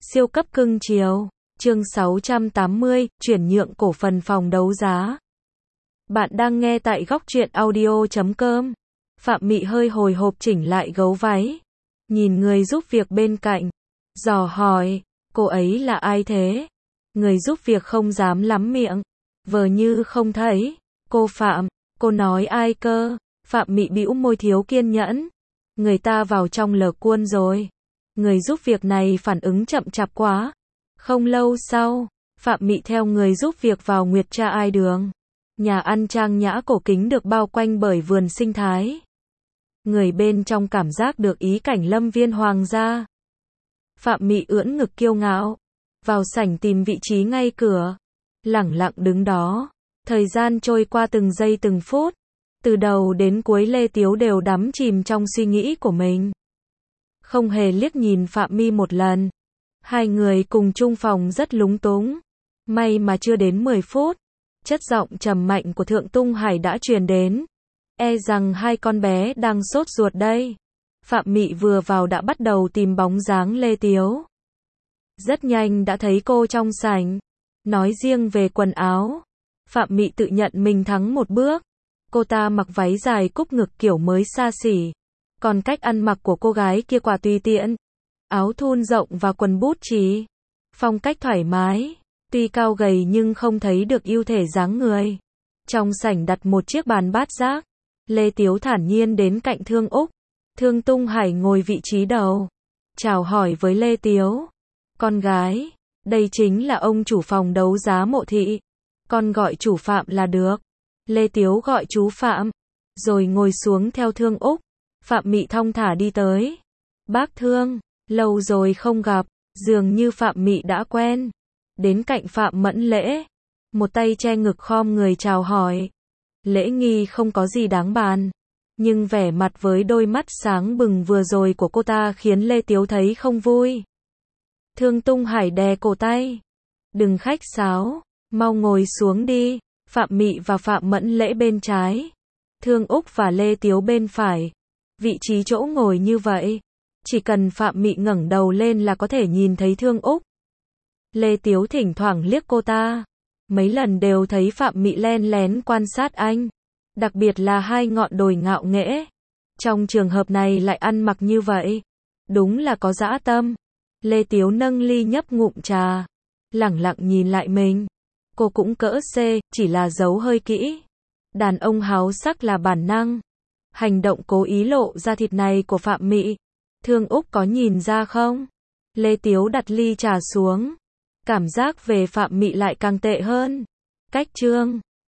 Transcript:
Siêu cấp cưng chiều. Chương 680, chuyển nhượng cổ phần phòng đấu giá. Bạn đang nghe tại góc truyện audio.com. Phạm Mị hơi hồi hộp chỉnh lại gấu váy. Nhìn người giúp việc bên cạnh. Dò hỏi, cô ấy là ai thế? Người giúp việc không dám lắm miệng. Vờ như không thấy. Cô Phạm, cô nói ai cơ? Phạm Mị bĩu môi thiếu kiên nhẫn. Người ta vào trong lờ cuôn rồi. Người giúp việc này phản ứng chậm chạp quá. Không lâu sau, Phạm Mị theo người giúp việc vào Nguyệt Tra Ai Đường. Nhà ăn trang nhã cổ kính được bao quanh bởi vườn sinh thái. Người bên trong cảm giác được ý cảnh lâm viên hoàng gia. Phạm Mị ưỡn ngực kiêu ngạo, vào sảnh tìm vị trí ngay cửa, lẳng lặng đứng đó. Thời gian trôi qua từng giây từng phút, từ đầu đến cuối Lê Tiếu đều đắm chìm trong suy nghĩ của mình. Không hề liếc nhìn Phạm My một lần. Hai người cùng chung phòng rất lúng túng. May mà chưa đến 10 phút, chất giọng trầm mạnh của Thượng Tung Hải đã truyền đến. E rằng hai con bé đang sốt ruột đây. Phạm Mị vừa vào đã bắt đầu tìm bóng dáng Lê Tiếu. Rất nhanh đã thấy cô trong sảnh. Nói riêng về quần áo, Phạm Mị tự nhận mình thắng một bước. Cô ta mặc váy dài cúc ngực kiểu mới xa xỉ. Còn cách ăn mặc của cô gái kia quả tùy tiện. Áo thun rộng và quần bút chì. Phong cách thoải mái. Tuy cao gầy nhưng không thấy được ưu thể dáng người. Trong sảnh đặt một chiếc bàn bát giác. Lê Tiếu thản nhiên đến cạnh Thương Úc. Thương Tung Hải ngồi vị trí đầu. Chào hỏi với Lê Tiếu. Con gái, đây chính là ông chủ phòng đấu giá Mộ Thị. Con gọi chủ Phạm là được. Lê Tiếu gọi chú Phạm. Rồi ngồi xuống theo Thương Úc. Phạm Mị thong thả đi tới. Bác Thương, lâu rồi không gặp. Dường như Phạm Mị đã quen. Đến cạnh Phạm Mẫn Lễ. Một tay che ngực khom người chào hỏi. Lễ nghi không có gì đáng bàn. Nhưng vẻ mặt với đôi mắt sáng bừng vừa rồi của cô ta khiến Lê Tiếu thấy không vui. Thương Tung Hải đè cổ tay. Đừng khách sáo, mau ngồi xuống đi. Phạm Mị và Phạm Mẫn Lễ bên trái. Thương Úc và Lê Tiếu bên phải. Vị trí chỗ ngồi như vậy. Chỉ cần Phạm Mị ngẩng đầu lên là có thể nhìn thấy Thương Úc. Lê Tiếu thỉnh thoảng liếc cô ta. Mấy lần đều thấy Phạm Mị len lén quan sát anh. Đặc biệt là hai ngọn đồi ngạo nghễ. Trong trường hợp này lại ăn mặc như vậy. Đúng là có dã tâm. Lê Tiếu nâng ly nhấp ngụm trà. Lẳng lặng nhìn lại mình. Cô cũng cỡ C, chỉ là giấu hơi kỹ. Đàn ông háo sắc là bản năng. Hành động cố ý lộ ra thịt này của Phạm Mị. Thương Úc có nhìn ra không? Lê Tiếu đặt ly trà xuống. Cảm giác về Phạm Mị lại càng tệ hơn. Cách chương